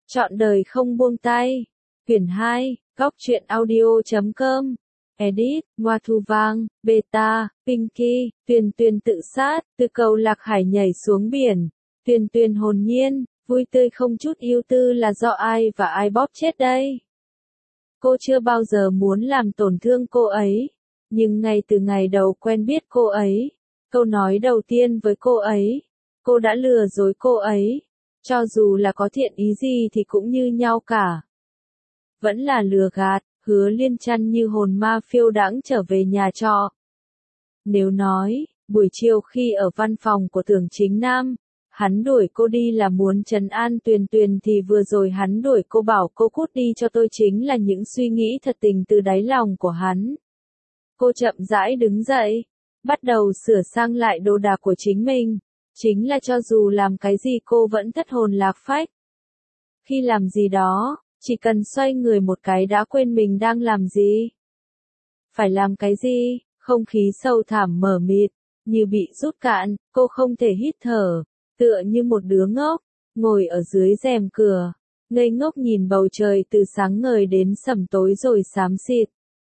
Trọn đời không buông tay. Quyển 2, Góc truyện audio.com. Edit, Ngoa Thu Vang, Beta, Pinky, Tuyền Tuyền tự sát, từ cầu Lạc Hải nhảy xuống biển. Tuyền Tuyền hồn nhiên, vui tươi không chút ưu tư là do ai và ai bóp chết đây? Cô chưa bao giờ muốn làm tổn thương cô ấy. Nhưng ngay từ ngày đầu quen biết cô ấy, câu nói đầu tiên với cô ấy, cô đã lừa dối cô ấy. Cho dù là có thiện ý gì thì cũng như nhau cả. Vẫn là lừa gạt. Hứa Liên Trăn như hồn ma phiêu đãng trở về nhà trọ. Nếu nói, buổi chiều khi ở văn phòng của Tưởng Chính Nam, hắn đuổi cô đi là muốn trấn an Tuyền Tuyền thì vừa rồi hắn đuổi cô bảo cô cút đi cho tôi chính là những suy nghĩ thật tình từ đáy lòng của hắn. Cô chậm rãi đứng dậy, bắt đầu sửa sang lại đồ đạc của chính mình, chính là cho dù làm cái gì cô vẫn thất hồn lạc phách. Khi làm gì đó, chỉ cần xoay người một cái đã quên mình đang làm gì. Phải làm cái gì, không khí sâu thẳm mờ mịt, như bị rút cạn, cô không thể hít thở, tựa như một đứa ngốc, ngồi ở dưới rèm cửa, ngây ngốc nhìn bầu trời từ sáng ngời đến sẩm tối rồi xám xịt.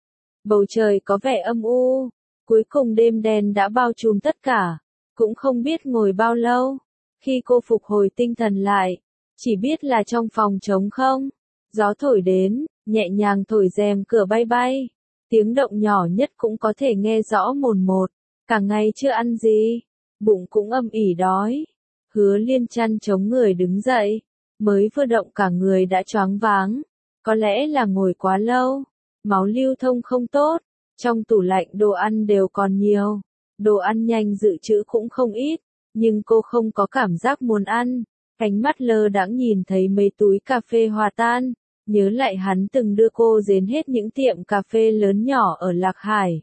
Bầu trời có vẻ âm u, cuối cùng đêm đen đã bao trùm tất cả, cũng không biết ngồi bao lâu. Khi cô phục hồi tinh thần lại, chỉ biết là trong phòng trống không. Gió thổi đến, nhẹ nhàng thổi rèm cửa bay bay. Tiếng động nhỏ nhất cũng có thể nghe rõ mồn một. Cả ngày chưa ăn gì, bụng cũng âm ỉ đói. Hứa Liên Trăn chống người đứng dậy, mới vừa động cả người đã choáng váng. Có lẽ là ngồi quá lâu, máu lưu thông không tốt. Trong tủ lạnh đồ ăn đều còn nhiều, đồ ăn nhanh dự trữ cũng không ít, nhưng cô không có cảm giác muốn ăn. Ánh mắt lơ đãng nhìn thấy mấy túi cà phê hòa tan, nhớ lại hắn từng đưa cô đến hết những tiệm cà phê lớn nhỏ ở Lạc Hải.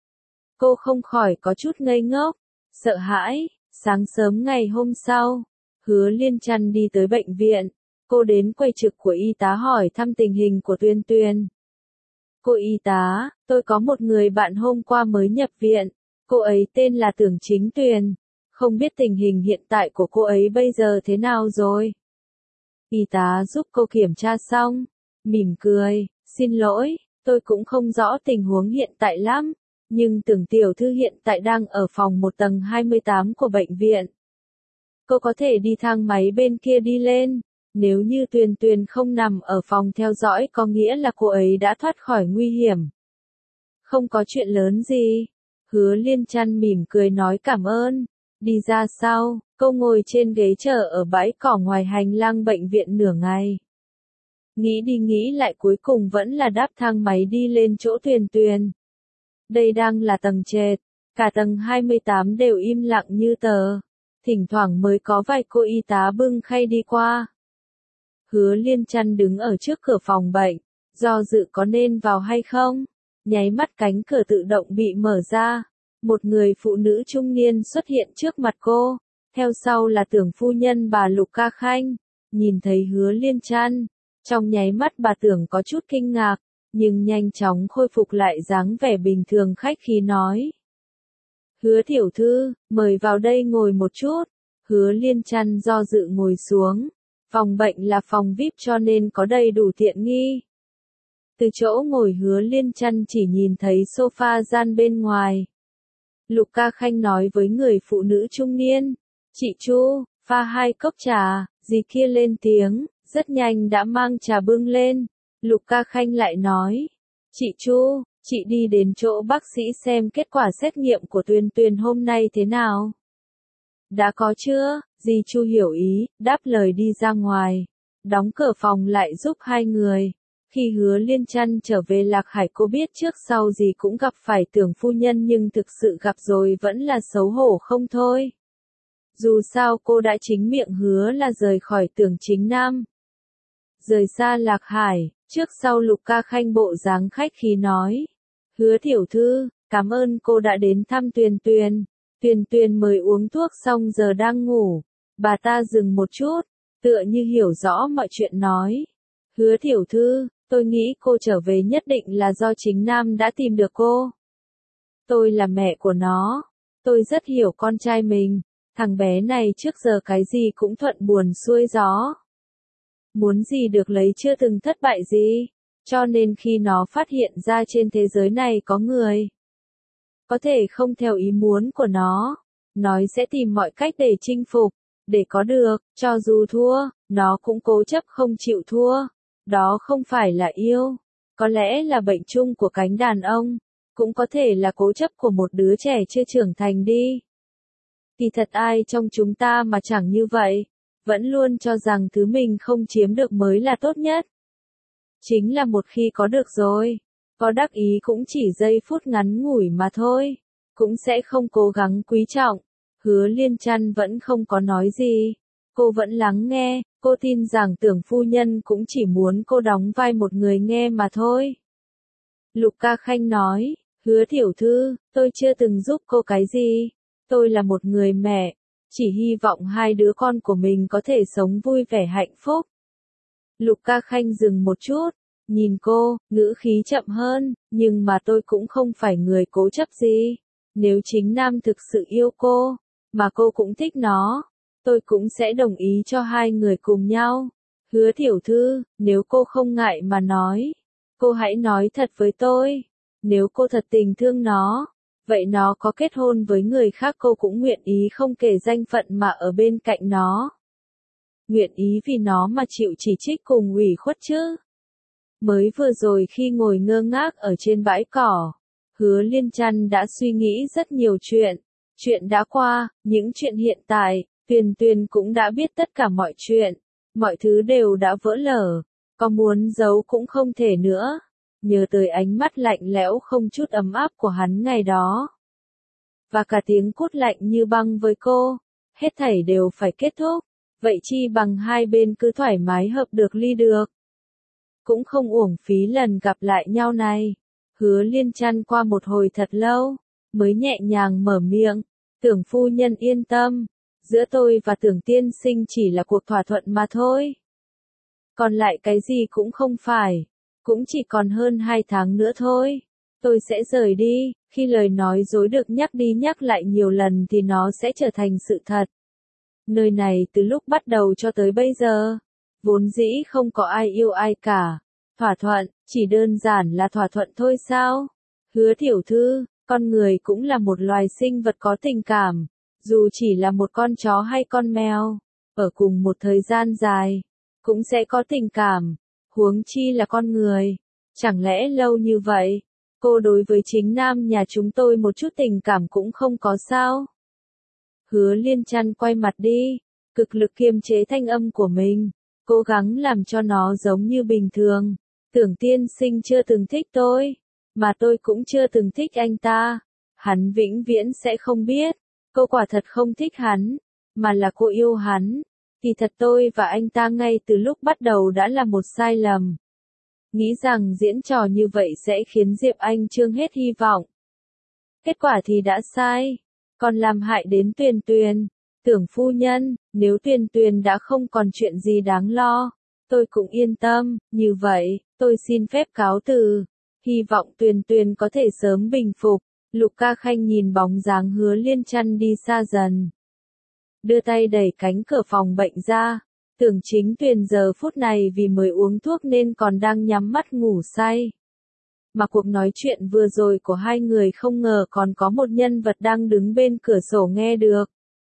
Cô không khỏi có chút ngây ngốc, sợ hãi. Sáng sớm ngày hôm sau, Hứa Liên Trăn đi tới bệnh viện, cô đến quầy trực của y tá hỏi thăm tình hình của Tuyền Tuyền. Cô y tá, tôi có một người bạn hôm qua mới nhập viện, cô ấy tên là Tưởng Chính Tuyền. Không biết tình hình hiện tại của cô ấy bây giờ thế nào rồi? Y tá giúp cô kiểm tra xong, mỉm cười, xin lỗi, tôi cũng không rõ tình huống hiện tại lắm, nhưng Tưởng tiểu thư hiện tại đang ở phòng 1 tầng 28 của bệnh viện. Cô có thể đi thang máy bên kia đi lên, nếu như Tuyền Tuyền không nằm ở phòng theo dõi có nghĩa là cô ấy đã thoát khỏi nguy hiểm. Không có chuyện lớn gì. Hứa Liên Trăn mỉm cười nói cảm ơn. Đi ra sau, cô ngồi trên ghế chờ ở bãi cỏ ngoài hành lang bệnh viện nửa ngày. Nghĩ đi nghĩ lại cuối cùng vẫn là đáp thang máy đi lên chỗ Tuyền Tuyền. Đây đang là tầng trệt, cả tầng 28 đều im lặng như tờ. Thỉnh thoảng mới có vài cô y tá bưng khay đi qua. Hứa Liên Trăn đứng ở trước cửa phòng bệnh, do dự có nên vào hay không. Nháy mắt cánh cửa tự động bị mở ra. Một người phụ nữ trung niên xuất hiện trước mặt cô, theo sau là Tưởng phu nhân bà Lục Ca Khanh. Nhìn thấy Hứa Liên Trăn, trong nháy mắt bà Tưởng có chút kinh ngạc, nhưng nhanh chóng khôi phục lại dáng vẻ bình thường khách khí nói. Hứa tiểu thư, mời vào đây ngồi một chút. Hứa Liên Trăn do dự ngồi xuống. Phòng bệnh là phòng VIP cho nên có đầy đủ tiện nghi. Từ chỗ ngồi Hứa Liên Trăn chỉ nhìn thấy sofa gian bên ngoài. Lục Ca Khanh nói với người phụ nữ trung niên. Chị Chu, pha 2 cốc trà, dì kia lên tiếng, rất nhanh đã mang trà bưng lên. Lục Ca Khanh lại nói. Chị Chu, chị đi đến chỗ bác sĩ xem kết quả xét nghiệm của Tuyền Tuyền hôm nay thế nào. Đã có chưa? Dì Chu hiểu ý, đáp lời đi ra ngoài. Đóng cửa phòng lại giúp hai người. Khi Hứa Liên Trăn trở về Lạc Hải cô biết trước sau gì cũng gặp phải Tưởng phu nhân nhưng thực sự gặp rồi vẫn là xấu hổ không thôi. Dù sao cô đã chính miệng hứa là rời khỏi Tưởng Chính Nam. Rời xa Lạc Hải, trước sau Lục Ca Khanh bộ dáng khách khí nói. Hứa tiểu thư, cảm ơn cô đã đến thăm Tuyền Tuyền. Tuyền Tuyền mời uống thuốc xong giờ đang ngủ. Bà ta dừng một chút, tựa như hiểu rõ mọi chuyện nói. Hứa tiểu thư, tôi nghĩ cô trở về nhất định là do Chính Nam đã tìm được cô. Tôi là mẹ của nó. Tôi rất hiểu con trai mình. Thằng bé này trước giờ cái gì cũng thuận buồm xuôi gió. muốn gì được lấy chưa từng thất bại gì. Cho nên khi nó phát hiện ra trên thế giới này có người có thể không theo ý muốn của nó sẽ tìm mọi cách để chinh phục, để có được, cho dù thua, nó cũng cố chấp không chịu thua. Đó không phải là yêu, có lẽ là bệnh chung của cánh đàn ông, cũng có thể là cố chấp của một đứa trẻ chưa trưởng thành đi. Kỳ thật ai trong chúng ta mà chẳng như vậy, vẫn luôn cho rằng thứ mình không chiếm được mới là tốt nhất. Chính là một khi có được rồi, có đắc ý cũng chỉ giây phút ngắn ngủi mà thôi, cũng sẽ không cố gắng quý trọng. Hứa Liên Trăn vẫn không có nói gì, cô vẫn lắng nghe, cô tin rằng Tưởng phu nhân cũng chỉ muốn cô đóng vai một người nghe mà thôi. Lục Ca Khanh nói, Hứa tiểu thư, tôi chưa từng giúp cô cái gì, tôi là một người mẹ, chỉ hy vọng hai đứa con của mình có thể sống vui vẻ hạnh phúc. Lục Ca Khanh dừng một chút, nhìn cô, ngữ khí chậm hơn, nhưng mà tôi cũng không phải người cố chấp gì. Nếu chính Nam thực sự yêu cô, mà cô cũng thích nó, tôi cũng sẽ đồng ý cho hai người cùng nhau. Hứa tiểu thư, nếu cô không ngại mà nói, cô hãy nói thật với tôi. Nếu cô thật tình thương nó, vậy nó có kết hôn với người khác cô cũng nguyện ý không kể danh phận mà ở bên cạnh nó. Nguyện ý vì nó mà chịu chỉ trích cùng ủy khuất chứ. Mới vừa rồi khi ngồi ngơ ngác ở trên bãi cỏ, Hứa Liên Trăn đã suy nghĩ rất nhiều chuyện. Chuyện đã qua, những chuyện hiện tại, Tuyền Tuyền cũng đã biết tất cả mọi chuyện. Mọi thứ đều đã vỡ lở, có muốn giấu cũng không thể nữa. Nhớ tới ánh mắt lạnh lẽo không chút ấm áp của hắn ngày đó. Và cả tiếng cốt lạnh như băng với cô, hết thảy đều phải kết thúc. Vậy chi bằng hai bên cứ thoải mái hợp được ly được. Cũng không uổng phí lần gặp lại nhau này. Hứa Liên Trăn qua một hồi thật lâu, mới nhẹ nhàng mở miệng, Tưởng phu nhân yên tâm, giữa tôi và Tưởng tiên sinh chỉ là cuộc thỏa thuận mà thôi. Còn lại cái gì cũng không phải, cũng chỉ còn hơn 2 tháng nữa thôi. Tôi sẽ rời đi, khi lời nói dối được nhắc đi nhắc lại nhiều lần thì nó sẽ trở thành sự thật. Nơi này từ lúc bắt đầu cho tới bây giờ, vốn dĩ không có ai yêu ai cả. Thỏa thuận, chỉ đơn giản là thỏa thuận thôi sao? Hứa tiểu thư, con người cũng là một loài sinh vật có tình cảm, dù chỉ là một con chó hay con mèo, ở cùng một thời gian dài, cũng sẽ có tình cảm, huống chi là con người. Chẳng lẽ lâu như vậy, cô đối với chính Nam nhà chúng tôi một chút tình cảm cũng không có sao? Hứa Liên Trăn quay mặt đi, cực lực kiềm chế thanh âm của mình, cố gắng làm cho nó giống như bình thường. Tưởng tiên sinh chưa từng thích tôi, mà tôi cũng chưa từng thích anh ta. Hắn vĩnh viễn sẽ không biết, cô quả thật không thích hắn, mà là cô yêu hắn. Thì thật tôi và anh ta ngay từ lúc bắt đầu đã là một sai lầm. Nghĩ rằng diễn trò như vậy sẽ khiến Diệp Anh Trương hết hy vọng. Kết quả thì đã sai, còn làm hại đến Tuyền Tuyền. Tưởng phu nhân, nếu Tuyền Tuyền đã không còn chuyện gì đáng lo, tôi cũng yên tâm. Như vậy, tôi xin phép cáo từ. Hy vọng Tuyền Tuyền có thể sớm bình phục. Lục Ca Khanh nhìn bóng dáng Hứa Liên Trăn đi xa dần, đưa tay đẩy cánh cửa phòng bệnh ra. Tưởng Chính Tuyền giờ phút này vì mới uống thuốc nên còn đang nhắm mắt ngủ say. Mà cuộc nói chuyện vừa rồi của hai người không ngờ còn có một nhân vật đang đứng bên cửa sổ nghe được.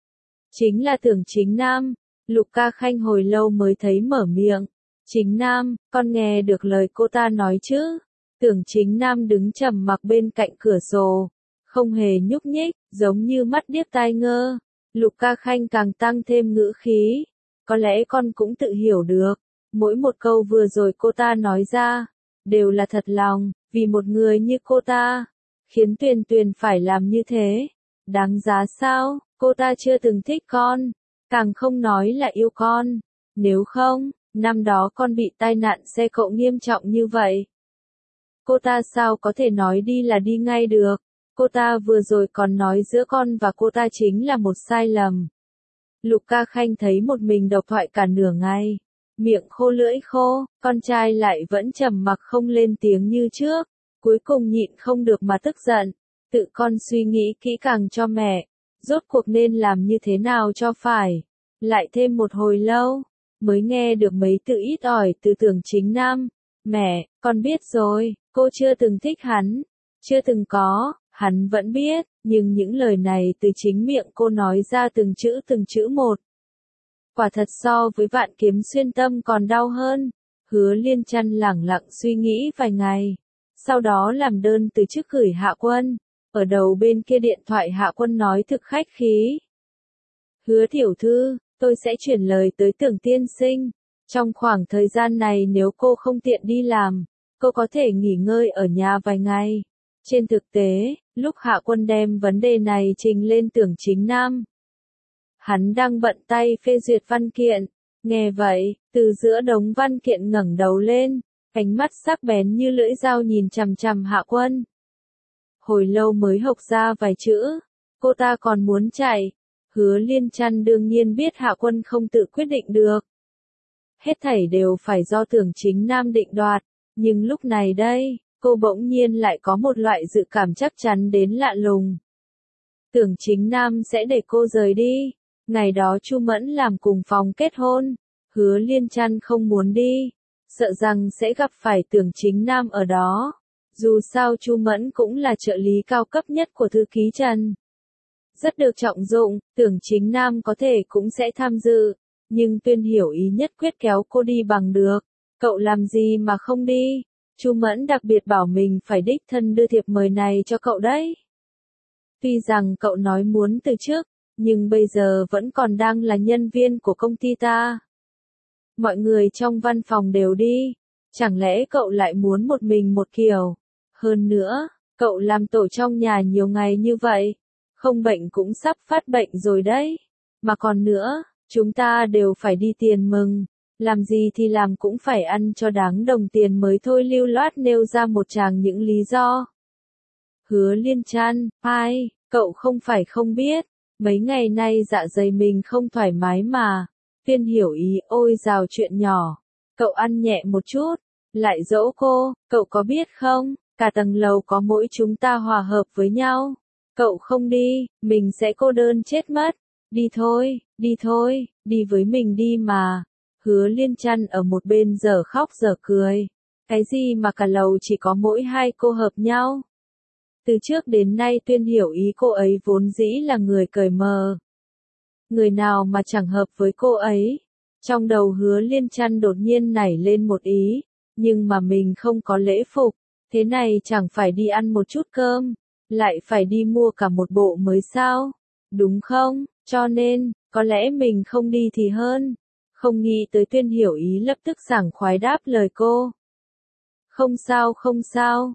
Chính là Tưởng Chính Nam. Lục Ca Khanh hồi lâu mới thấy mở miệng. Chính Nam, con nghe được lời cô ta nói chứ? Tưởng Chính Nam đứng trầm mặc bên cạnh cửa sổ, không hề nhúc nhích, giống như mắt điếc tai ngơ. Lục Ca Khanh càng tăng thêm ngữ khí. Có lẽ con cũng tự hiểu được, mỗi một câu vừa rồi cô ta nói ra, đều là thật lòng, vì một người như cô ta, khiến Tuyền Tuyền phải làm như thế. Đáng giá sao? Cô ta chưa từng thích con, càng không nói là yêu con. Nếu không, năm đó con bị tai nạn xe cộ nghiêm trọng như vậy, cô ta sao có thể nói đi là đi ngay được? Cô ta vừa rồi còn nói giữa con và cô ta chính là một sai lầm. Lục Ca Khanh thấy một mình độc thoại cả nửa ngày, miệng khô lưỡi khô, con trai lại vẫn trầm mặc không lên tiếng như trước, cuối cùng nhịn không được mà tức giận, tự con suy nghĩ kỹ càng cho mẹ, rốt cuộc nên làm như thế nào cho phải. Lại thêm một hồi lâu, mới nghe được mấy từ ít ỏi từ Tưởng Chính Nam. Mẹ, con biết rồi, cô chưa từng thích hắn. Chưa từng có, hắn vẫn biết, nhưng những lời này từ chính miệng cô nói ra từng chữ một. Quả thật so với vạn kiếm xuyên tâm còn đau hơn. Hứa Liên Chân lẳng lặng suy nghĩ vài ngày. Sau đó làm đơn từ chức gửi Hạ Quân. Ở đầu bên kia điện thoại Hạ Quân nói thực khách khí. Hứa tiểu thư, tôi sẽ chuyển lời tới Tưởng tiên sinh. Trong khoảng thời gian này nếu cô không tiện đi làm, cô có thể nghỉ ngơi ở nhà vài ngày. Trên thực tế, lúc Hạ Quân đem vấn đề này trình lên Tưởng Chính Nam, hắn đang bận tay phê duyệt văn kiện. Nghe vậy, từ giữa đống văn kiện ngẩng đầu lên, ánh mắt sắc bén như lưỡi dao nhìn chằm chằm Hạ Quân. Hồi lâu mới hộc ra vài chữ, cô ta còn muốn chạy. Hứa Liên Chân đương nhiên biết Hạ Quân không tự quyết định được. Hết thảy đều phải do Tưởng Chính Nam định đoạt, nhưng lúc này đây, cô bỗng nhiên lại có một loại dự cảm chắc chắn đến lạ lùng. Tưởng Chính Nam sẽ để cô rời đi. Ngày đó Chu Mẫn làm cùng phòng kết hôn, Hứa Liên Chân không muốn đi, sợ rằng sẽ gặp phải Tưởng Chính Nam ở đó. Dù sao Chu Mẫn cũng là trợ lý cao cấp nhất của thư ký Trần. Rất được trọng dụng, Tưởng Chính Nam có thể cũng sẽ tham dự, nhưng Tuyên Hiểu Ý nhất quyết kéo cô đi bằng được. Cậu làm gì mà không đi? Chu Mẫn đặc biệt bảo mình phải đích thân đưa thiệp mời này cho cậu đấy. Tuy rằng cậu nói muốn từ chức, nhưng bây giờ vẫn còn đang là nhân viên của công ty ta. Mọi người trong văn phòng đều đi, chẳng lẽ cậu lại muốn một mình một kiểu? Hơn nữa, cậu làm tổ trong nhà nhiều ngày như vậy, không bệnh cũng sắp phát bệnh rồi đấy. Mà còn nữa, chúng ta đều phải đi tiền mừng, làm gì thì làm cũng phải ăn cho đáng đồng tiền mới thôi. Lưu loát nêu ra một tràng những lý do. Hứa Liên Chân, ai, cậu không phải không biết, mấy ngày nay dạ dày mình không thoải mái mà. Tuyên Hiểu Ý, ôi dào chuyện nhỏ, cậu ăn nhẹ một chút, lại dỗ cô, cậu có biết không, cả tầng lầu có mỗi chúng ta hòa hợp với nhau. Cậu không đi, mình sẽ cô đơn chết mất. Đi thôi, đi với mình đi mà. Hứa Liên Chân ở một bên giờ khóc giờ cười. Cái gì mà cả lầu chỉ có mỗi hai cô hợp nhau. Từ trước đến nay Tuyên Hiểu Ý cô ấy vốn dĩ là người cởi mở. Người nào mà chẳng hợp với cô ấy. Trong đầu Hứa Liên Chân đột nhiên nảy lên một ý, nhưng mà mình không có lễ phục, thế này chẳng phải đi ăn một chút cơm, lại phải đi mua cả một bộ mới sao, đúng không? Cho nên, có lẽ mình không đi thì hơn. Không nghĩ tới Tuyên Hiểu Ý lập tức sảng khoái đáp lời cô. Không sao,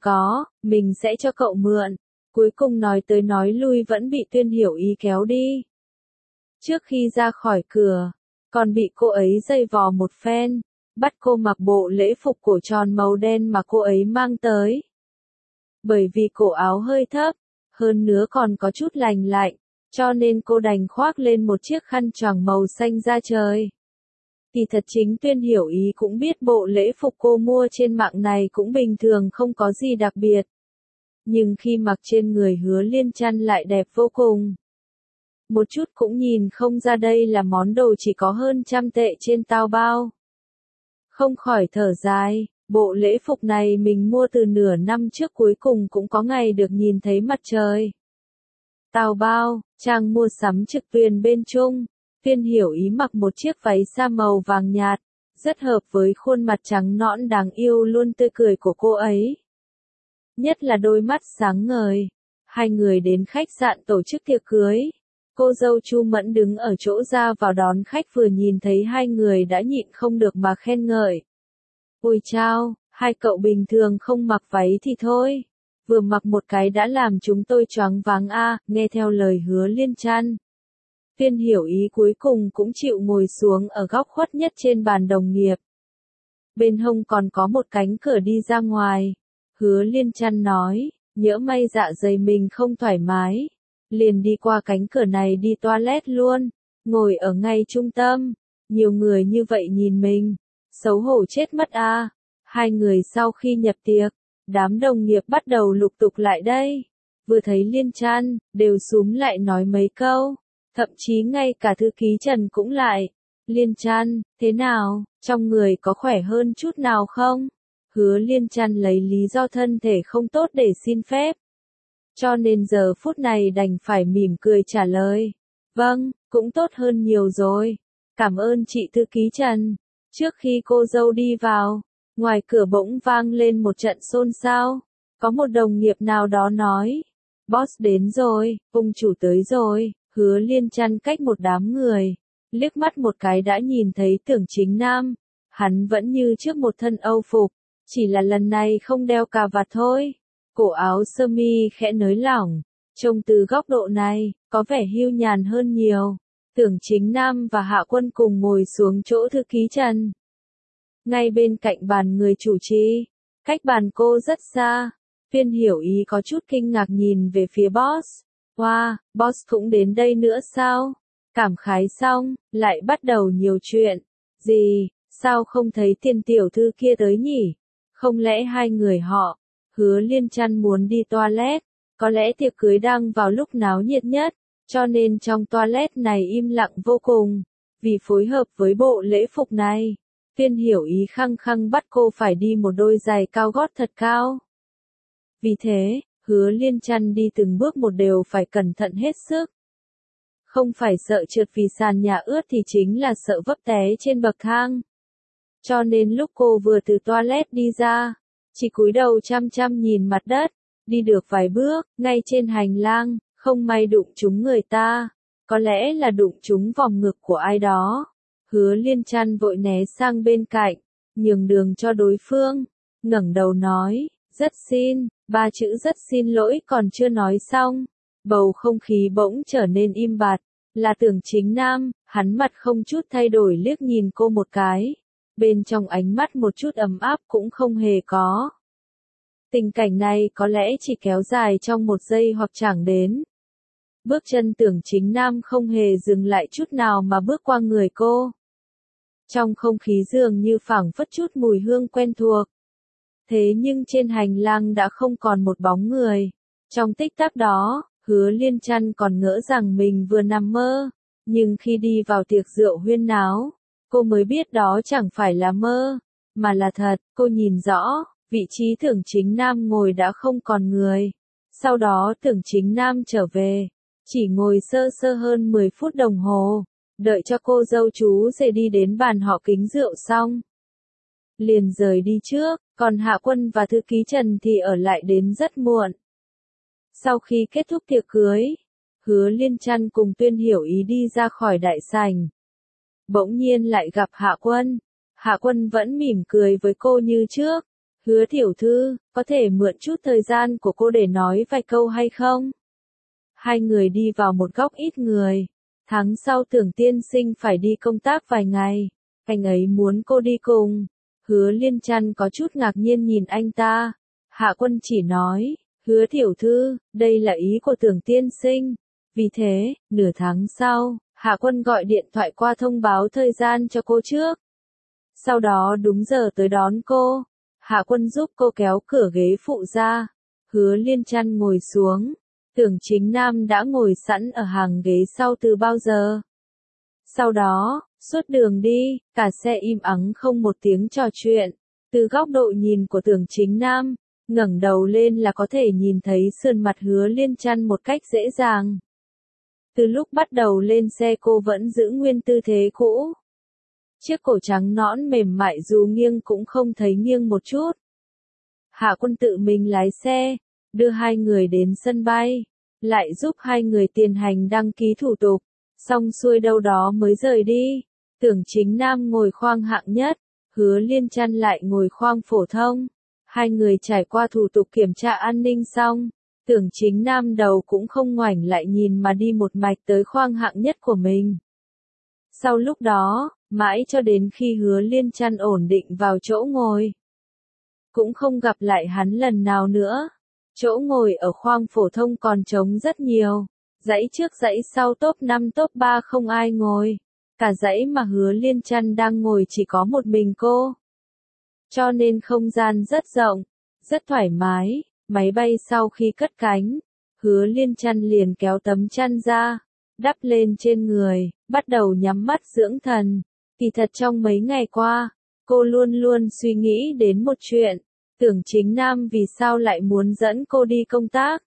mình sẽ cho cậu mượn. Cuối cùng nói tới nói lui vẫn bị Tuyên Hiểu Ý kéo đi. Trước khi ra khỏi cửa, còn bị cô ấy dây vò một phen, bắt cô mặc bộ lễ phục cổ tròn màu đen mà cô ấy mang tới. Bởi vì cổ áo hơi thấp, hơn nữa còn có chút lành lạnh, cho nên cô đành khoác lên một chiếc khăn choàng màu xanh da trời. Kỳ thật chính Tuyên Hiểu Ý cũng biết bộ lễ phục cô mua trên mạng này cũng bình thường không có gì đặc biệt. Nhưng khi mặc trên người Hứa Liên Chân lại đẹp vô cùng. Một chút cũng nhìn không ra đây là món đồ chỉ có hơn 100 tệ trên Taobao. Không khỏi thở dài, bộ lễ phục này mình mua từ nửa năm trước cuối cùng cũng có ngày được nhìn thấy mặt trời. Taobao, trang mua sắm trực tuyến bên Trung. Tuyên Hiểu Ý mặc một chiếc váy sa màu vàng nhạt, rất hợp với khuôn mặt trắng nõn đáng yêu luôn tươi cười của cô ấy. Nhất là đôi mắt sáng ngời. Hai người đến khách sạn tổ chức tiệc cưới. Cô dâu Chu Mẫn đứng ở chỗ ra vào đón khách vừa nhìn thấy hai người đã nhịn không được mà khen ngợi. Ôi chao, hai cậu bình thường không mặc váy thì thôi. Vừa mặc một cái đã làm chúng tôi choáng váng a. Nghe theo lời Hứa Liên Chân. Tuyên Hiểu Ý cuối cùng cũng chịu ngồi xuống ở góc khuất nhất trên bàn đồng nghiệp. Bên hông còn có một cánh cửa đi ra ngoài. Hứa Liên Chân nói, nhỡ may dạ dày mình không thoải mái. Liền đi qua cánh cửa này đi toilet luôn, ngồi ở ngay trung tâm. Nhiều người như vậy nhìn mình, xấu hổ chết mất a. Hai người sau khi nhập tiệc, đám đồng nghiệp bắt đầu lục tục lại đây. Vừa thấy Liên Chân, đều xúm lại nói mấy câu. Thậm chí ngay cả thư ký Trần cũng lại. Liên Trăn, thế nào, trong người có khỏe hơn chút nào không? Hứa Liên Trăn lấy lý do thân thể không tốt để xin phép. Cho nên giờ phút này đành phải mỉm cười trả lời. Vâng, cũng tốt hơn nhiều rồi. Cảm ơn chị thư ký Trần. Trước khi cô dâu đi vào, ngoài cửa bỗng vang lên một trận xôn xao. Có một đồng nghiệp nào đó nói, boss đến rồi, ông chủ tới rồi. Hứa Liên Trăn cách một đám người, liếc mắt một cái đã nhìn thấy Tưởng Chính Nam. Hắn vẫn như trước một thân âu phục, chỉ là lần này không đeo cà vạt thôi. Cổ áo sơ mi khẽ nới lỏng, trông từ góc độ này, có vẻ hưu nhàn hơn nhiều. Tưởng Chính Nam và Hạ Quân cùng ngồi xuống chỗ thư ký Trần. Ngay bên cạnh bàn người chủ trì, cách bàn cô rất xa. Viên Hiểu Ý có chút kinh ngạc nhìn về phía boss. Wow, boss cũng đến đây nữa sao? Cảm khái xong, lại bắt đầu nhiều chuyện. Gì, sao không thấy Tiền tiểu thư kia tới nhỉ? Không lẽ hai người họ? Hứa Liên Trăn muốn đi toilet, có lẽ tiệc cưới đang vào lúc náo nhiệt nhất, cho nên trong toilet này im lặng vô cùng. Vì phối hợp với bộ lễ phục này, Viên Hiểu Ý khăng khăng bắt cô phải đi một đôi giày cao gót thật cao. Vì thế, Hứa Liên Trăn đi từng bước một đều phải cẩn thận hết sức. Không phải sợ trượt vì sàn nhà ướt thì chính là sợ vấp té trên bậc thang. Cho nên lúc cô vừa từ toilet đi ra, chỉ cúi đầu chăm chăm nhìn mặt đất, đi được vài bước, ngay trên hành lang, không may đụng trúng người ta, có lẽ là đụng trúng vòng ngực của ai đó. Hứa Liên Trăn vội né sang bên cạnh, nhường đường cho đối phương, ngẩng đầu nói, rất xin, ba chữ rất xin lỗi còn chưa nói xong, bầu không khí bỗng trở nên im bặt, là Tưởng Chính Nam, hắn mặt không chút thay đổi liếc nhìn cô một cái. Bên trong ánh mắt một chút ấm áp cũng không hề có. Tình cảnh này có lẽ chỉ kéo dài trong một giây hoặc chẳng đến. Bước chân Tưởng Chính Nam không hề dừng lại chút nào mà bước qua người cô. Trong không khí dường như phảng phất chút mùi hương quen thuộc. Thế nhưng trên hành lang đã không còn một bóng người. Trong tích tắc đó, Hứa Liên Trăn còn ngỡ rằng mình vừa nằm mơ. Nhưng khi đi vào tiệc rượu huyên náo, cô mới biết đó chẳng phải là mơ, mà là thật. Cô nhìn rõ, vị trí Tưởng Chính Nam ngồi đã không còn người. Sau đó Tưởng Chính Nam trở về, chỉ ngồi sơ sơ hơn 10 phút đồng hồ, đợi cho cô dâu chú rể đi đến bàn họ kính rượu xong. Liền rời đi trước, còn Hạ Quân và thư ký Trần thì ở lại đến rất muộn. Sau khi kết thúc tiệc cưới, Hứa Liên Trăn cùng Tuyên Hiểu Ý đi ra khỏi đại sảnh. Bỗng nhiên lại gặp Hạ Quân. Hạ Quân vẫn mỉm cười với cô như trước. Hứa tiểu thư, có thể mượn chút thời gian của cô để nói vài câu hay không? Hai người đi vào một góc ít người. Tháng sau Tưởng tiên sinh phải đi công tác vài ngày. Anh ấy muốn cô đi cùng. Hứa Liên Trăn có chút ngạc nhiên nhìn anh ta. Hạ Quân chỉ nói, Hứa tiểu thư, đây là ý của Tưởng tiên sinh. Vì thế, nửa tháng sau, Hạ Quân gọi điện thoại qua thông báo thời gian cho cô trước. Sau đó đúng giờ tới đón cô. Hạ Quân giúp cô kéo cửa ghế phụ ra. Hứa Liên Trăn ngồi xuống. Tưởng Chính Nam đã ngồi sẵn ở hàng ghế sau từ bao giờ. Sau đó, suốt đường đi, cả xe im ắng không một tiếng trò chuyện. Từ góc độ nhìn của Tưởng Chính Nam, ngẩng đầu lên là có thể nhìn thấy sườn mặt Hứa Liên Trăn một cách dễ dàng. Từ lúc bắt đầu lên xe cô vẫn giữ nguyên tư thế cũ. Chiếc cổ trắng nõn mềm mại dù nghiêng cũng không thấy nghiêng một chút. Hạ Quân tự mình lái xe, đưa hai người đến sân bay, lại giúp hai người tiến hành đăng ký thủ tục, xong xuôi đâu đó mới rời đi. Tưởng Chính Nam ngồi khoang hạng nhất, Hứa Liên Trăn lại ngồi khoang phổ thông. Hai người trải qua thủ tục kiểm tra an ninh xong, Tưởng Chính Nam đầu cũng không ngoảnh lại nhìn mà đi một mạch tới khoang hạng nhất của mình. Sau lúc đó, mãi cho đến khi Hứa Liên Trăn ổn định vào chỗ ngồi, cũng không gặp lại hắn lần nào nữa. Chỗ ngồi ở khoang phổ thông còn trống rất nhiều, dãy trước dãy sau top 5 top 3 không ai ngồi. Cả dãy mà Hứa Liên Trăn đang ngồi chỉ có một mình cô. Cho nên không gian rất rộng, rất thoải mái. Máy bay sau khi cất cánh, Hứa Liên Trăn liền kéo tấm chăn ra, đắp lên trên người, bắt đầu nhắm mắt dưỡng thần. Kỳ thật trong mấy ngày qua, cô luôn luôn suy nghĩ đến một chuyện, Tưởng Chính Nam vì sao lại muốn dẫn cô đi công tác.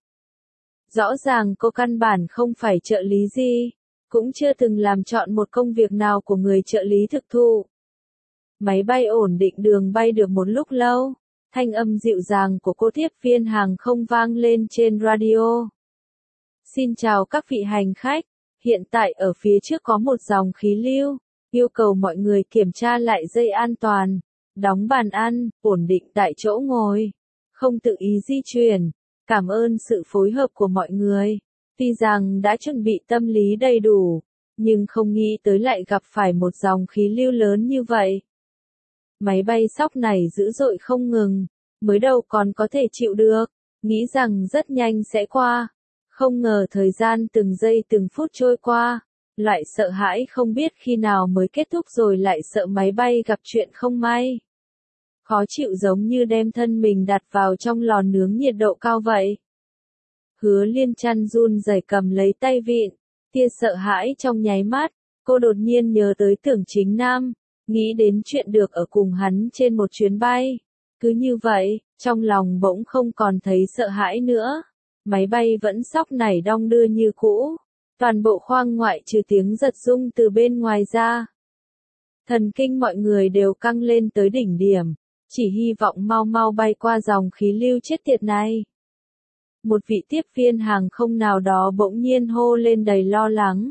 Rõ ràng cô căn bản không phải trợ lý gì, cũng chưa từng làm chọn một công việc nào của người trợ lý thực thụ. Máy bay ổn định đường bay được một lúc lâu, thanh âm dịu dàng của cô tiếp viên hàng không vang lên trên radio. Xin chào các vị hành khách, hiện tại ở phía trước có một dòng khí lưu, yêu cầu mọi người kiểm tra lại dây an toàn, đóng bàn ăn, ổn định tại chỗ ngồi, không tự ý di chuyển. Cảm ơn sự phối hợp của mọi người. Tuy rằng đã chuẩn bị tâm lý đầy đủ, nhưng không nghĩ tới lại gặp phải một dòng khí lưu lớn như vậy. Máy bay sóc này dữ dội không ngừng, mới đầu còn có thể chịu được, nghĩ rằng rất nhanh sẽ qua. Không ngờ thời gian từng giây từng phút trôi qua, loại sợ hãi không biết khi nào mới kết thúc rồi lại sợ máy bay gặp chuyện không may. Khó chịu giống như đem thân mình đặt vào trong lò nướng nhiệt độ cao vậy. Hứa Liên Trăn run rẩy cầm lấy tay vịn, tia sợ hãi trong nháy mắt, cô đột nhiên nhớ tới Tưởng Chính Nam, nghĩ đến chuyện được ở cùng hắn trên một chuyến bay. Cứ như vậy, trong lòng bỗng không còn thấy sợ hãi nữa. Máy bay vẫn xóc nảy đong đưa như cũ, toàn bộ khoang ngoại trừ tiếng giật rung từ bên ngoài ra. Thần kinh mọi người đều căng lên tới đỉnh điểm, chỉ hy vọng mau mau bay qua dòng khí lưu chết tiệt này. Một vị tiếp viên hàng không nào đó bỗng nhiên hô lên đầy lo lắng.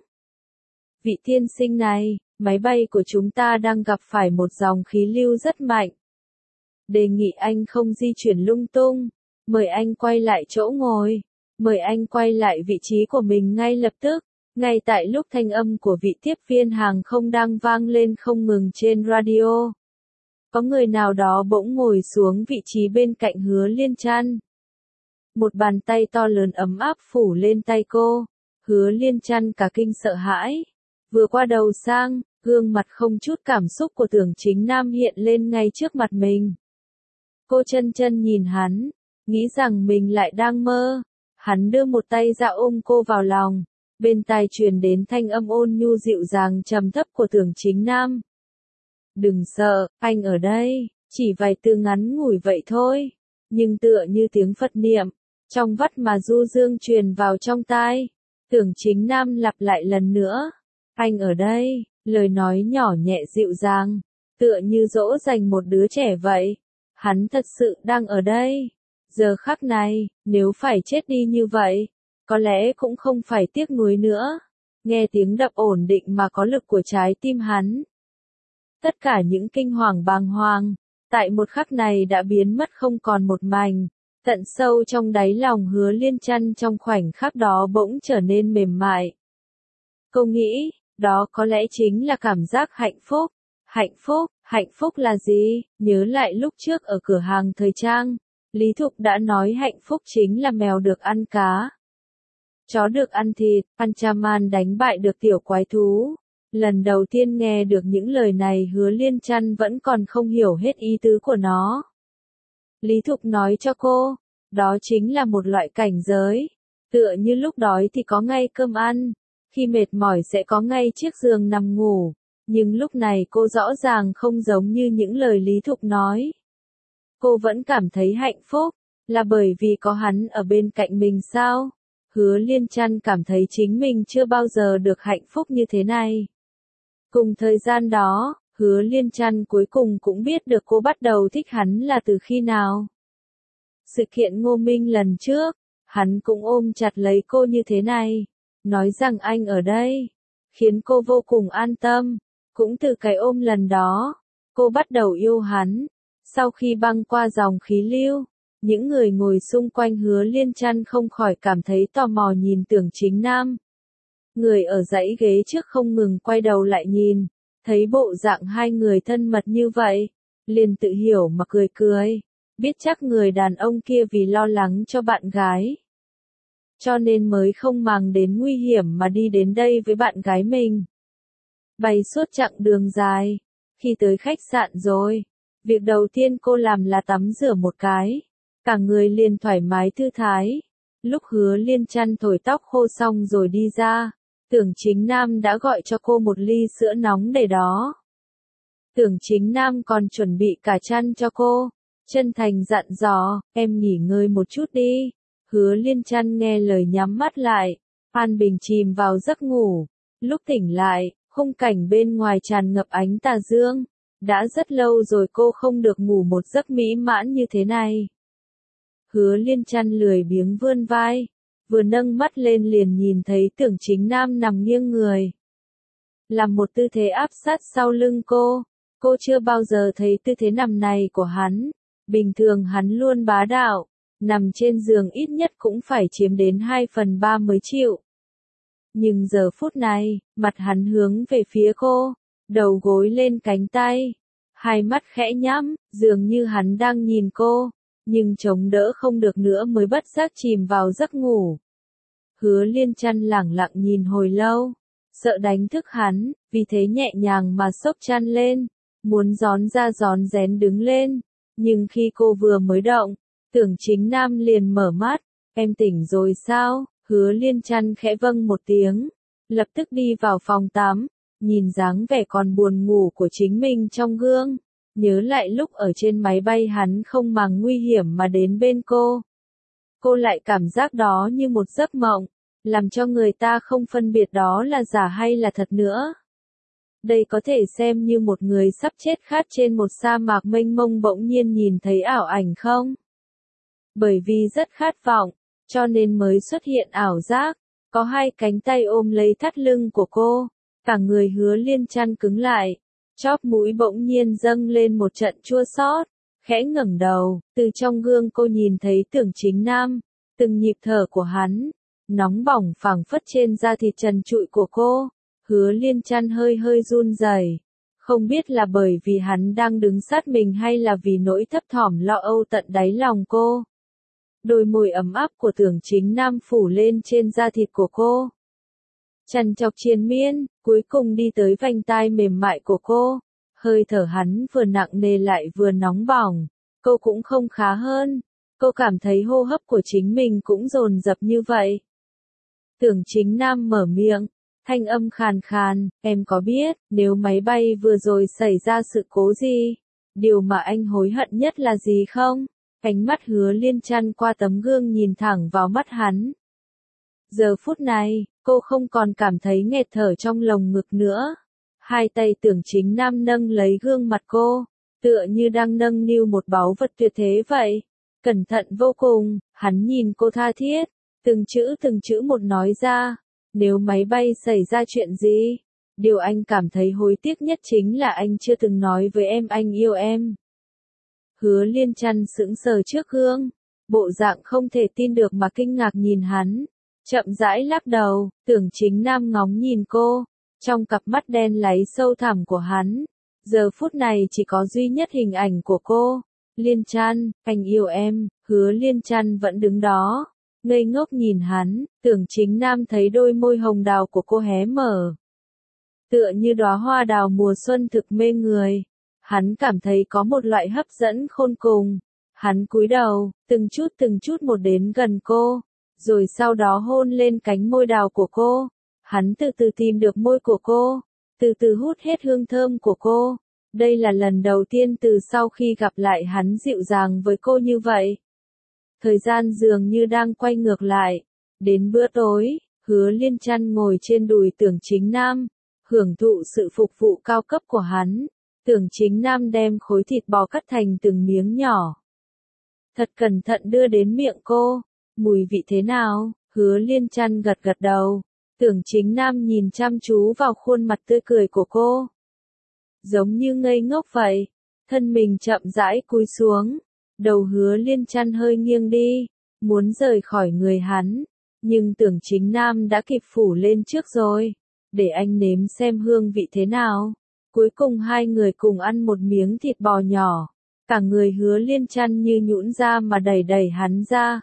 Vị tiên sinh này, máy bay của chúng ta đang gặp phải một dòng khí lưu rất mạnh. Đề nghị anh không di chuyển lung tung, mời anh quay lại chỗ ngồi, mời anh quay lại vị trí của mình ngay lập tức. Ngay tại lúc thanh âm của vị tiếp viên hàng không đang vang lên không ngừng trên radio, có người nào đó bỗng ngồi xuống vị trí bên cạnh Hứa Liên Trăn. Một bàn tay to lớn ấm áp phủ lên tay cô, Hứa Liên Trăn cả kinh sợ hãi. Vừa qua đầu sang, gương mặt không chút cảm xúc của Tưởng Chính Nam hiện lên ngay trước mặt mình. Cô chân chân nhìn hắn, nghĩ rằng mình lại đang mơ. Hắn đưa một tay ra ôm cô vào lòng, bên tai truyền đến thanh âm ôn nhu dịu dàng trầm thấp của Tưởng Chính Nam. Đừng sợ, anh ở đây, chỉ vài từ ngắn ngủi vậy thôi, nhưng tựa như tiếng Phật niệm, trong vắt mà du dương truyền vào trong tai. Tưởng Chính Nam lặp lại lần nữa, anh ở đây, lời nói nhỏ nhẹ dịu dàng, tựa như dỗ dành một đứa trẻ vậy. Hắn thật sự đang ở đây. Giờ khắc này, nếu phải chết đi như vậy, có lẽ cũng không phải tiếc nuối nữa. Nghe tiếng đập ổn định mà có lực của trái tim hắn. Tất cả những kinh hoàng bàng hoàng, tại một khắc này đã biến mất không còn một mảnh. Tận sâu trong đáy lòng Hứa Liên Trăn trong khoảnh khắc đó bỗng trở nên mềm mại. Cô nghĩ, đó có lẽ chính là cảm giác hạnh phúc. Hạnh phúc là gì? Nhớ lại lúc trước ở cửa hàng thời trang, Lý Thục đã nói hạnh phúc chính là mèo được ăn cá, chó được ăn thịt, Panchaman đánh bại được tiểu quái thú. Lần đầu tiên nghe được những lời này Hứa Liên Trăn vẫn còn không hiểu hết ý tứ của nó. Lý Thục nói cho cô, đó chính là một loại cảnh giới. Tựa như lúc đói thì có ngay cơm ăn, khi mệt mỏi sẽ có ngay chiếc giường nằm ngủ. Nhưng lúc này cô rõ ràng không giống như những lời Lý Thục nói. Cô vẫn cảm thấy hạnh phúc, là bởi vì có hắn ở bên cạnh mình sao? Hứa Liên Trăn cảm thấy chính mình chưa bao giờ được hạnh phúc như thế này. Cùng thời gian đó, Hứa Liên Trăn cuối cùng cũng biết được cô bắt đầu thích hắn là từ khi nào. Sự kiện Ngô Minh lần trước, hắn cũng ôm chặt lấy cô như thế này, nói rằng anh ở đây, khiến cô vô cùng an tâm. Cũng từ cái ôm lần đó, cô bắt đầu yêu hắn. Sau khi băng qua dòng khí lưu, những người ngồi xung quanh Hứa Liên Trăn không khỏi cảm thấy tò mò nhìn Tưởng Chính Nam. Người ở dãy ghế trước không ngừng quay đầu lại nhìn, thấy bộ dạng hai người thân mật như vậy, liền tự hiểu mà cười cười, biết chắc người đàn ông kia vì lo lắng cho bạn gái, cho nên mới không màng đến nguy hiểm mà đi đến đây với bạn gái mình. Bay suốt chặng đường dài, khi tới khách sạn rồi, việc đầu tiên cô làm là tắm rửa một cái, cả người liền thoải mái thư thái. Lúc Hứa Liên Trăn thổi tóc khô xong rồi đi ra, Tưởng Chính Nam đã gọi cho cô một ly sữa nóng để đó. Tưởng Chính Nam còn chuẩn bị cả chăn cho cô, chân thành dặn dò, em nghỉ ngơi một chút đi. Hứa Liên Chân nghe lời nhắm mắt lại, an bình chìm vào giấc ngủ. Lúc tỉnh lại, khung cảnh bên ngoài tràn ngập ánh tà dương. Đã rất lâu rồi cô không được ngủ một giấc mỹ mãn như thế này. Hứa Liên Chân lười biếng vươn vai, vừa nâng mắt lên liền nhìn thấy Tưởng Chính Nam nằm nghiêng người, làm một tư thế áp sát sau lưng cô. Cô chưa bao giờ thấy tư thế nằm này của hắn. Bình thường hắn luôn bá đạo, nằm trên giường ít nhất cũng phải chiếm đến 2/3 mới chịu. Nhưng giờ phút này, mặt hắn hướng về phía cô, đầu gối lên cánh tay, hai mắt khẽ nhắm, dường như hắn đang nhìn cô, nhưng chống đỡ không được nữa mới bất giác chìm vào giấc ngủ. Hứa Liên Chân lẳng lặng nhìn hồi lâu, sợ đánh thức hắn, vì thế nhẹ nhàng mà xốc chăn lên, muốn rón ra rón rén đứng lên, nhưng khi cô vừa mới động, Tưởng Chính Nam liền mở mắt, em tỉnh rồi sao? Hứa Liên Chân khẽ vâng một tiếng, lập tức đi vào phòng tắm, nhìn dáng vẻ còn buồn ngủ của chính mình trong gương, nhớ lại lúc ở trên máy bay hắn không màng nguy hiểm mà đến bên cô. Cô lại cảm giác đó như một giấc mộng, làm cho người ta không phân biệt đó là giả hay là thật nữa. Đây có thể xem như một người sắp chết khát trên một sa mạc mênh mông bỗng nhiên nhìn thấy ảo ảnh không? Bởi vì rất khát vọng, cho nên mới xuất hiện ảo giác, có hai cánh tay ôm lấy thắt lưng của cô, cả người Hứa Liên Chân cứng lại, chóp mũi bỗng nhiên dâng lên một trận chua xót, khẽ ngẩng đầu, từ trong gương cô nhìn thấy Tưởng Chính Nam, từng nhịp thở của hắn, nóng bỏng phảng phất trên da thịt trần trụi của cô. Hứa Liên Chân hơi hơi run rẩy, không biết là bởi vì hắn đang đứng sát mình hay là vì nỗi thấp thỏm lo âu tận đáy lòng cô. Đôi môi ấm áp của Tưởng Chính Nam phủ lên trên da thịt của cô, chằn chọc triền miên, cuối cùng đi tới vành tai mềm mại của cô. Hơi thở hắn vừa nặng nề lại vừa nóng bỏng, cô cũng không khá hơn. Cô cảm thấy hô hấp của chính mình cũng dồn dập như vậy. Tưởng Chính Nam mở miệng, thanh âm khàn khàn, em có biết, nếu máy bay vừa rồi xảy ra sự cố gì, điều mà anh hối hận nhất là gì không? Ánh mắt Hứa Liên Chân qua tấm gương nhìn thẳng vào mắt hắn. Giờ phút này, cô không còn cảm thấy nghẹt thở trong lồng ngực nữa. Hai tay Tưởng Chính Nam nâng lấy gương mặt cô, tựa như đang nâng niu một báu vật tuyệt thế vậy. Cẩn thận vô cùng, hắn nhìn cô tha thiết, từng chữ một nói ra. Nếu máy bay xảy ra chuyện gì, điều anh cảm thấy hối tiếc nhất chính là anh chưa từng nói với em anh yêu em. Hứa Liên Chân sững sờ trước gương, bộ dạng không thể tin được mà kinh ngạc nhìn hắn, chậm rãi lắc đầu. Tưởng Chính Nam ngóng nhìn cô, trong cặp mắt đen láy sâu thẳm của hắn, giờ phút này chỉ có duy nhất hình ảnh của cô. Liên Chân, anh yêu em. Hứa Liên Chân vẫn đứng đó, ngây ngốc nhìn hắn. Tưởng Chính Nam thấy đôi môi hồng đào của cô hé mở, tựa như đóa hoa đào mùa xuân thực mê người. Hắn cảm thấy có một loại hấp dẫn khôn cùng. Hắn cúi đầu, từng chút một đến gần cô, rồi sau đó hôn lên cánh môi đào của cô. Hắn từ từ tìm được môi của cô, từ từ hút hết hương thơm của cô. Đây là lần đầu tiên từ sau khi gặp lại hắn dịu dàng với cô như vậy. Thời gian dường như đang quay ngược lại. Đến bữa tối, Hứa Liên Chân ngồi trên đùi Tưởng Chính Nam, hưởng thụ sự phục vụ cao cấp của hắn. Tưởng Chính Nam đem khối thịt bò cắt thành từng miếng nhỏ, thật cẩn thận đưa đến miệng cô. Mùi vị thế nào? Hứa Liên Chân gật gật đầu. Tưởng Chính Nam nhìn chăm chú vào khuôn mặt tươi cười của cô, giống như ngây ngốc vậy. Thân mình chậm rãi cúi xuống, đầu Hứa Liên Chân hơi nghiêng đi, muốn rời khỏi người hắn, nhưng Tưởng Chính Nam đã kịp phủ lên trước rồi. Để anh nếm xem hương vị thế nào. Cuối cùng hai người cùng ăn một miếng thịt bò nhỏ, cả người Hứa Liên Chân như nhũn ra mà đẩy đẩy hắn ra.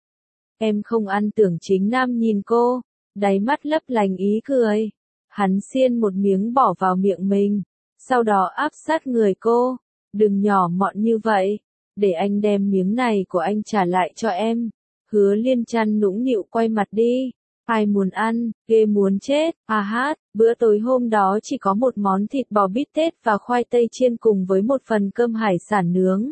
Em không ăn. Tưởng Chính Nam nhìn cô, đáy mắt lấp lánh ý cười. Hắn xiên một miếng bỏ vào miệng mình, sau đó áp sát người cô. Đừng nhỏ mọn như vậy, để anh đem miếng này của anh trả lại cho em. Hứa Liên Chân nũng nịu quay mặt đi, Ai muốn ăn, ghê muốn chết, bữa tối hôm đó chỉ có một món thịt bò bít tết và khoai tây chiên cùng với một phần cơm hải sản nướng.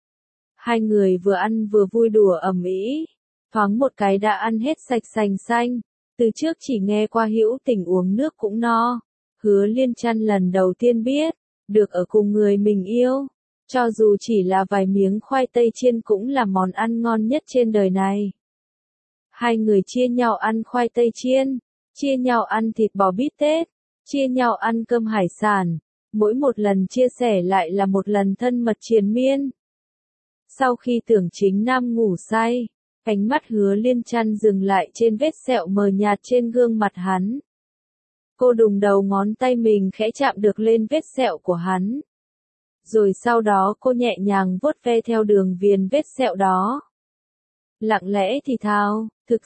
Hai người vừa ăn vừa vui đùa ầm ĩ, thoáng một cái đã ăn hết sạch sành xanh, từ trước chỉ nghe qua hữu tình uống nước cũng no. Hứa Liên Trăn lần đầu tiên biết, được ở cùng người mình yêu, cho dù chỉ là vài miếng khoai tây chiên cũng là món ăn ngon nhất trên đời này. Hai người chia nhau ăn khoai tây chiên, chia nhau ăn thịt bò bít tết, chia nhau ăn cơm hải sản, mỗi một lần chia sẻ lại là một lần thân mật triền miên. Sau khi Tưởng Chính Nam ngủ say, ánh mắt Hứa Liên Trăn dừng lại trên vết sẹo mờ nhạt trên gương mặt hắn. Cô đùng đầu ngón tay mình khẽ chạm được lên vết sẹo của hắn. Rồi sau đó cô nhẹ nhàng vuốt ve theo đường viền vết sẹo đó. Lặng lẽ thì thào, thực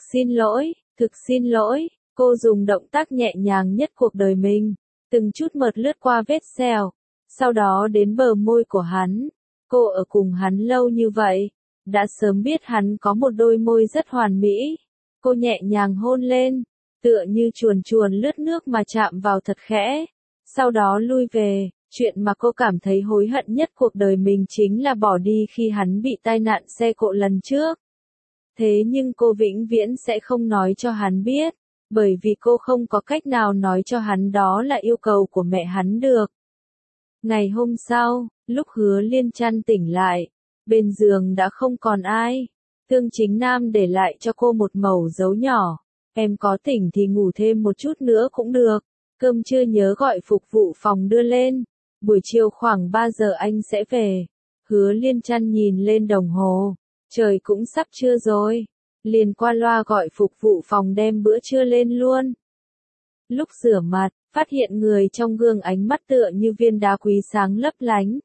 xin lỗi, cô dùng động tác nhẹ nhàng nhất cuộc đời mình, từng chút mượt lướt qua vết sẹo, sau đó đến bờ môi của hắn. Cô ở cùng hắn lâu như vậy, đã sớm biết hắn có một đôi môi rất hoàn mỹ. Cô nhẹ nhàng hôn lên, tựa như chuồn chuồn lướt nước mà chạm vào thật khẽ, sau đó lui về. Chuyện mà cô cảm thấy hối hận nhất cuộc đời mình chính là bỏ đi khi hắn bị tai nạn xe cộ lần trước. Thế nhưng cô vĩnh viễn sẽ không nói cho hắn biết, bởi vì cô không có cách nào nói cho hắn đó là yêu cầu của mẹ hắn được. Ngày hôm sau, lúc Hứa Liên Trăn tỉnh lại, bên giường đã không còn ai. Tương Chính Nam để lại cho cô một mẩu dấu nhỏ. Em có tỉnh thì ngủ thêm một chút nữa cũng được. Cơm trưa nhớ gọi phục vụ phòng đưa lên. Buổi chiều khoảng 3 giờ anh sẽ về. Hứa Liên Trăn nhìn lên đồng hồ. Trời cũng sắp trưa rồi. Liền qua loa gọi phục vụ phòng đem bữa trưa lên luôn. Lúc rửa mặt, phát hiện người trong gương ánh mắt tựa như viên đá quý sáng lấp lánh.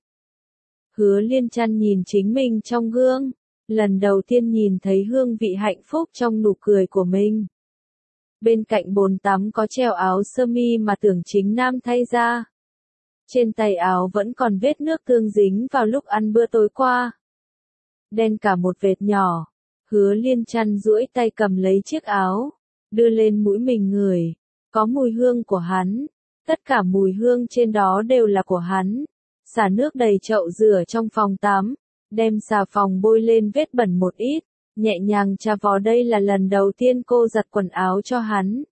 Hứa Liên Trăn nhìn chính mình trong gương, lần đầu tiên nhìn thấy hương vị hạnh phúc trong nụ cười của mình. Bên cạnh bồn tắm có treo áo sơ mi mà Tưởng Chính Nam thay ra. Trên tay áo vẫn còn vết nước tương dính vào lúc ăn bữa tối qua. Đen cả một vệt nhỏ. Hứa Liên Trăn duỗi tay cầm lấy chiếc áo, đưa lên mũi mình ngửi. Có mùi hương của hắn. Tất cả mùi hương trên đó đều là của hắn. Xả nước đầy chậu rửa trong phòng tắm, đem xà phòng bôi lên vết bẩn một ít, nhẹ nhàng chà vò. Đây là lần đầu tiên cô giặt quần áo cho hắn.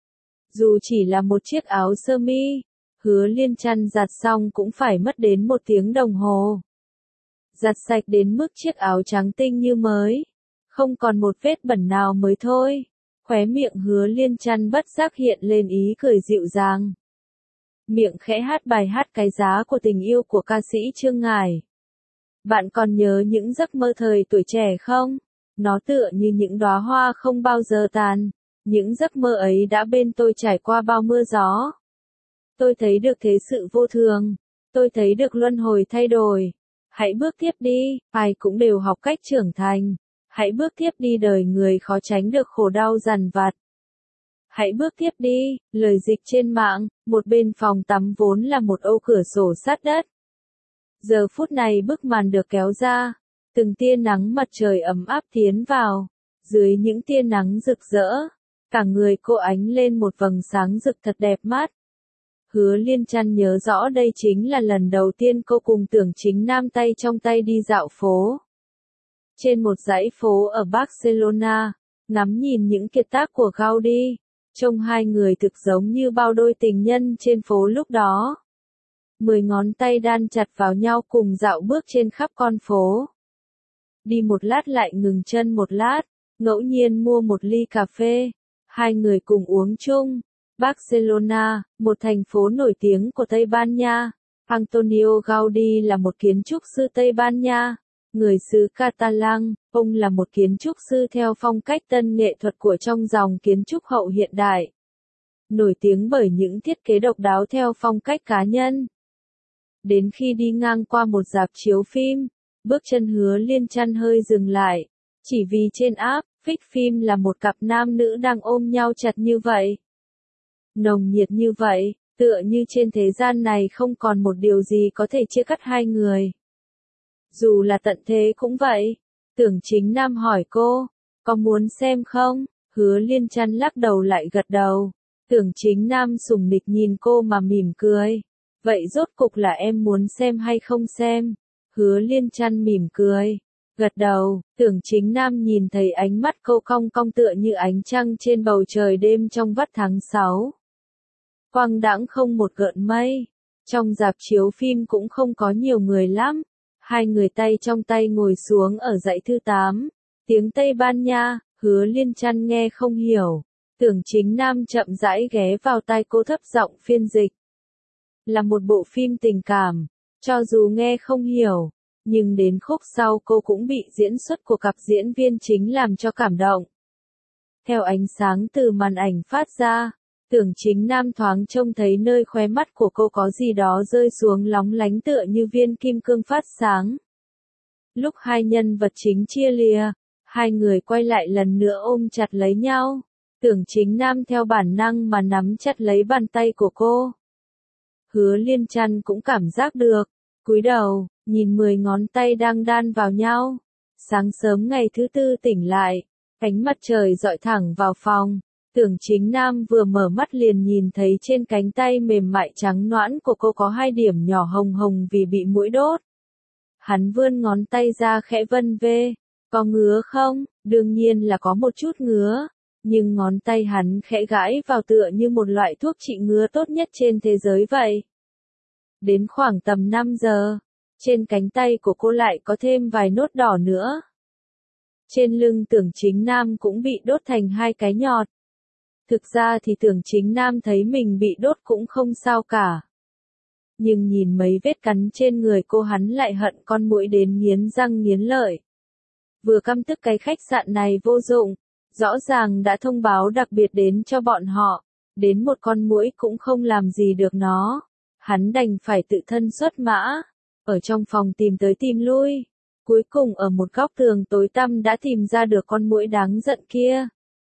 Dù chỉ là một chiếc áo sơ mi, Hứa Liên Trăn giặt xong cũng phải mất đến 1 tiếng đồng hồ. Giặt sạch đến mức chiếc áo trắng tinh như mới, không còn một vết bẩn nào mới thôi. Khóe miệng Hứa Liên Trăn bất giác hiện lên ý cười dịu dàng. Miệng khẽ hát bài hát Cái Giá của Tình Yêu của ca sĩ Trương Ngải. Bạn còn nhớ những giấc mơ thời tuổi trẻ không? Nó tựa như những đóa hoa không bao giờ tàn. Những giấc mơ ấy đã bên tôi trải qua bao mưa gió. Tôi thấy được thế sự vô thường. Tôi thấy được luân hồi thay đổi. Hãy bước tiếp đi, ai cũng đều học cách trưởng thành. Hãy bước tiếp đi, đời người khó tránh được khổ đau dằn vặt. Hãy bước tiếp đi, lời dịch trên mạng, một bên phòng tắm vốn là một ô cửa sổ sát đất. Giờ phút này bức màn được kéo ra, từng tia nắng mặt trời ấm áp tiến vào, dưới những tia nắng rực rỡ, cả người cô ánh lên một vầng sáng rực thật đẹp mắt. Hứa Liên Trăn nhớ rõ đây chính là lần đầu tiên cô cùng Tưởng Chính Nam tay trong tay đi dạo phố. Trên một dãy phố ở Barcelona, ngắm nhìn những kiệt tác của Gaudí, trông hai người thực giống như bao đôi tình nhân trên phố lúc đó. 10 ngón tay đan chặt vào nhau cùng dạo bước trên khắp con phố. Đi một lát lại ngừng chân một lát, ngẫu nhiên mua một ly cà phê, hai người cùng uống chung. Barcelona, một thành phố nổi tiếng của Tây Ban Nha. Antonio Gaudí là một kiến trúc sư Tây Ban Nha, người xứ Catalan. Ông là một kiến trúc sư theo phong cách tân nghệ thuật của trong dòng kiến trúc hậu hiện đại. Nổi tiếng bởi những thiết kế độc đáo theo phong cách cá nhân. Đến khi đi ngang qua một rạp chiếu phim, bước chân Hứa Liên Trăn hơi dừng lại, chỉ vì trên app, Fix phim là một cặp nam nữ đang ôm nhau chặt như vậy. Nồng nhiệt như vậy, tựa như trên thế gian này không còn một điều gì có thể chia cắt hai người. Dù là tận thế cũng vậy. Tưởng Chính Nam hỏi cô, có muốn xem không? Hứa Liên Trăn lắc đầu lại gật đầu. Tưởng Chính Nam sùng nịch nhìn cô mà mỉm cười. Vậy rốt cục là em muốn xem hay không xem? Hứa Liên Trăn mỉm cười. Gật đầu, Tưởng Chính Nam nhìn thấy ánh mắt cô cong cong tựa như ánh trăng trên bầu trời đêm trong vắt tháng 6. Quang đãng không một gợn mây. Trong rạp chiếu phim cũng không có nhiều người lắm. Hai người tay trong tay ngồi xuống ở dãy thứ 8. Tiếng Tây Ban Nha, Hứa Liên Trăn nghe không hiểu. Tưởng Chính Nam chậm rãi ghé vào tai cô thấp giọng phiên dịch. Là một bộ phim tình cảm, cho dù nghe không hiểu, nhưng đến khúc sau cô cũng bị diễn xuất của cặp diễn viên chính làm cho cảm động. Theo ánh sáng từ màn ảnh phát ra, Tưởng Chính Nam thoáng trông thấy nơi khóe mắt của cô có gì đó rơi xuống lóng lánh tựa như viên kim cương phát sáng. Lúc hai nhân vật chính chia lìa, hai người quay lại lần nữa ôm chặt lấy nhau. Tưởng Chính Nam theo bản năng mà nắm chặt lấy bàn tay của cô. Hứa Liên Trăn cũng cảm giác được, cúi đầu, nhìn 10 ngón tay đang đan vào nhau. Sáng sớm ngày thứ tư tỉnh lại, ánh mặt trời rọi thẳng vào phòng. Tưởng Chính Nam vừa mở mắt liền nhìn thấy trên cánh tay mềm mại trắng nõn của cô có 2 điểm nhỏ hồng hồng vì bị muỗi đốt. Hắn vươn ngón tay ra khẽ vân vê. Có ngứa không? Đương nhiên là có một chút ngứa. Nhưng ngón tay hắn khẽ gãi vào tựa như một loại thuốc trị ngứa tốt nhất trên thế giới vậy. Đến khoảng tầm 5 giờ, trên cánh tay của cô lại có thêm vài nốt đỏ nữa. Trên lưng Tưởng Chính Nam cũng bị đốt thành 2 cái nhọt. Thực ra thì Tưởng Chính Nam thấy mình bị đốt cũng không sao cả. Nhưng nhìn mấy vết cắn trên người cô hắn lại hận con muỗi đến nghiến răng nghiến lợi. Vừa căm tức cái khách sạn này vô dụng, rõ ràng đã thông báo đặc biệt đến cho bọn họ, đến một con muỗi cũng không làm gì được nó. Hắn đành phải tự thân xuất mã, ở trong phòng tìm tới tìm lui. Cuối cùng ở một góc tường tối tăm đã tìm ra được con muỗi đáng giận kia.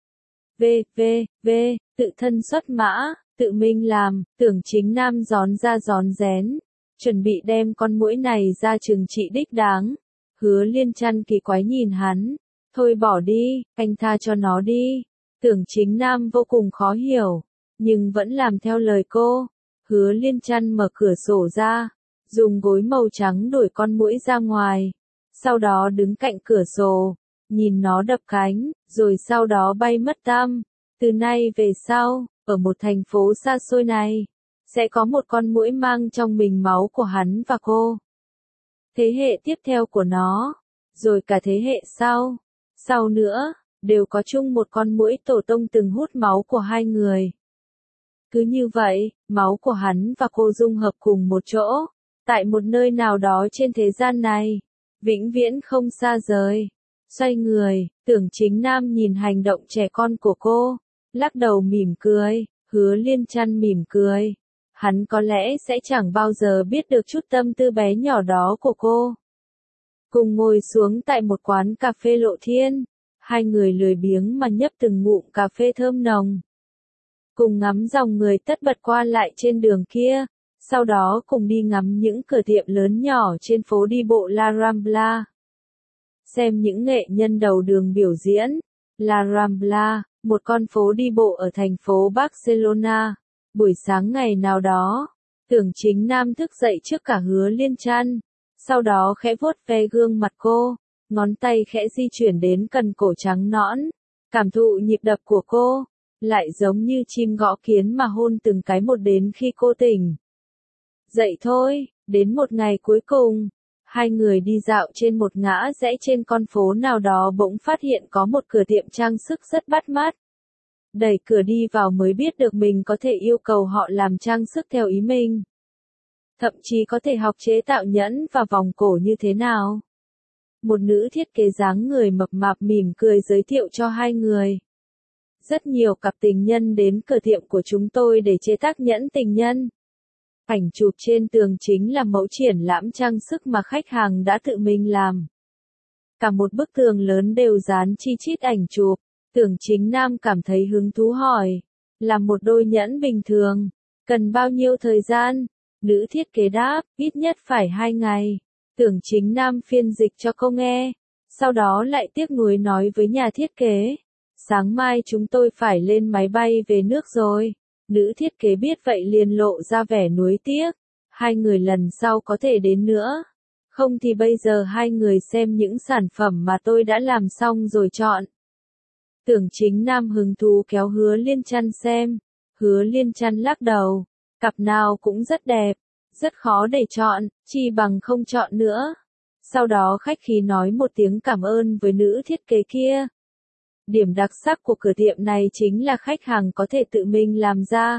Tự thân xuất mã, tự mình làm, Tưởng Chính Nam gión ra gión rén, chuẩn bị đem con muỗi này ra trừng trị đích đáng. Hứa Liên Trăn kỳ quái nhìn hắn, thôi bỏ đi, anh tha cho nó đi. Tưởng Chính Nam vô cùng khó hiểu, nhưng vẫn làm theo lời cô. Hứa Liên Trăn mở cửa sổ ra, dùng gối màu trắng đuổi con muỗi ra ngoài, sau đó đứng cạnh cửa sổ, nhìn nó đập cánh, rồi sau đó bay mất tăm. Từ nay về sau, ở một thành phố xa xôi này, sẽ có một con muỗi mang trong mình máu của hắn và cô. Thế hệ tiếp theo của nó, rồi cả thế hệ sau nữa, đều có chung một con muỗi tổ tông từng hút máu của hai người. Cứ như vậy, máu của hắn và cô dung hợp cùng một chỗ, tại một nơi nào đó trên thế gian này, vĩnh viễn không xa rời. Xoay người, Tưởng Chính Nam nhìn hành động trẻ con của cô, lắc đầu mỉm cười. Hứa Liên Trăn mỉm cười. Hắn có lẽ sẽ chẳng bao giờ biết được chút tâm tư bé nhỏ đó của cô. Cùng ngồi xuống tại một quán cà phê Lộ Thiên, hai người lười biếng mà nhấp từng ngụm cà phê thơm nồng. Cùng ngắm dòng người tất bật qua lại trên đường kia, sau đó cùng đi ngắm những cửa tiệm lớn nhỏ trên phố đi bộ La Rambla. Xem những nghệ nhân đầu đường biểu diễn. La Rambla, một con phố đi bộ ở thành phố Barcelona. Buổi sáng ngày nào đó, Tưởng Chính Nam thức dậy trước cả Hứa Liên Trăn, sau đó khẽ vuốt ve gương mặt cô, ngón tay khẽ di chuyển đến cần cổ trắng nõn, cảm thụ nhịp đập của cô, lại giống như chim gõ kiến mà hôn từng cái một đến khi cô tỉnh. Dậy thôi, đến một ngày cuối cùng, hai người đi dạo trên một ngã rẽ trên con phố nào đó bỗng phát hiện có một cửa tiệm trang sức rất bắt mắt. Đẩy cửa đi vào mới biết được mình có thể yêu cầu họ làm trang sức theo ý mình. Thậm chí có thể học chế tạo nhẫn và vòng cổ như thế nào. Một nữ thiết kế dáng người mập mạp mỉm cười giới thiệu cho hai người. Rất nhiều cặp tình nhân đến cửa tiệm của chúng tôi để chế tác nhẫn tình nhân. Ảnh chụp trên tường chính là mẫu triển lãm trang sức mà khách hàng đã tự mình làm. Cả một bức tường lớn đều dán chi chít ảnh chụp. Tưởng Chính Nam cảm thấy hứng thú hỏi, làm một đôi nhẫn bình thường, cần bao nhiêu thời gian? Nữ thiết kế đáp, ít nhất phải 2 ngày. Tưởng Chính Nam phiên dịch cho cô nghe, sau đó lại tiếc nuối nói với nhà thiết kế, Sáng mai chúng tôi phải lên máy bay về nước rồi. Nữ thiết kế biết vậy liền lộ ra vẻ nuối tiếc. Hai người lần sau có thể đến nữa. Không thì bây giờ hai người xem những sản phẩm mà tôi đã làm xong rồi chọn. Tưởng Chính Nam hứng thú kéo Hứa Liên Trăn xem. Hứa Liên Trăn lắc đầu. Cặp nào cũng rất đẹp. Rất khó để chọn, chi bằng không chọn nữa. Sau đó khách khí nói một tiếng cảm ơn với nữ thiết kế kia. Điểm đặc sắc của cửa tiệm này chính là khách hàng có thể tự mình làm ra.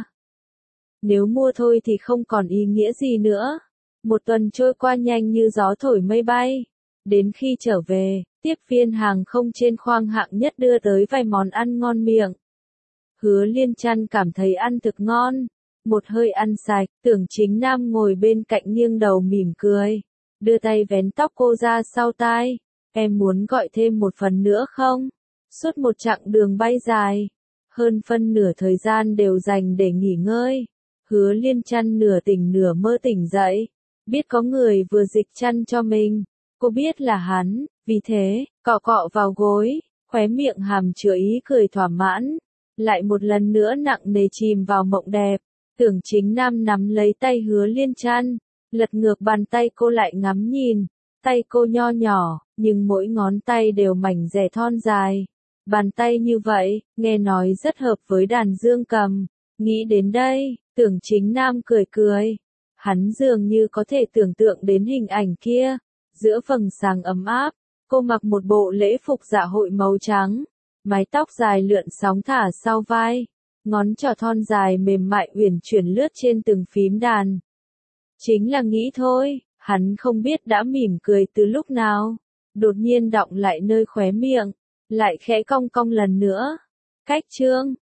Nếu mua thôi thì không còn ý nghĩa gì nữa. Một tuần trôi qua nhanh như gió thổi mây bay. Đến khi trở về, tiếp viên hàng không trên khoang hạng nhất đưa tới vài món ăn ngon miệng. Hứa Liên Trăn cảm thấy ăn thực ngon. Một hơi ăn sạch, Tưởng Chính Nam ngồi bên cạnh nghiêng đầu mỉm cười. Đưa tay vén tóc cô ra sau tai. Em muốn gọi thêm một phần nữa không? Suốt một chặng đường bay dài, hơn phân nửa thời gian đều dành để nghỉ ngơi. Hứa Liên Trăn nửa tỉnh nửa mơ tỉnh dậy. Biết có người vừa dịch chăn cho mình. Cô biết là hắn, vì thế, cọ cọ vào gối, khóe miệng hàm chứa ý cười thỏa mãn. Lại một lần nữa nặng nề chìm vào mộng đẹp. Tưởng Chính Nam nắm lấy tay Hứa Liên Trăn, lật ngược bàn tay cô lại ngắm nhìn. Tay cô nho nhỏ, nhưng mỗi ngón tay đều mảnh dẻ thon dài. Bàn tay như vậy, nghe nói rất hợp với đàn dương cầm. Nghĩ đến đây, Tưởng Chính Nam cười cười. Hắn dường như có thể tưởng tượng đến hình ảnh kia. Giữa vầng sáng ấm áp, cô mặc một bộ lễ phục dạ hội màu trắng. Mái tóc dài lượn sóng thả sau vai. Ngón trỏ thon dài mềm mại uyển chuyển lướt trên từng phím đàn. Chính là nghĩ thôi, hắn không biết đã mỉm cười từ lúc nào. Đột nhiên đọng lại nơi khóe miệng. Lại khẽ cong cong lần nữa. Cách chương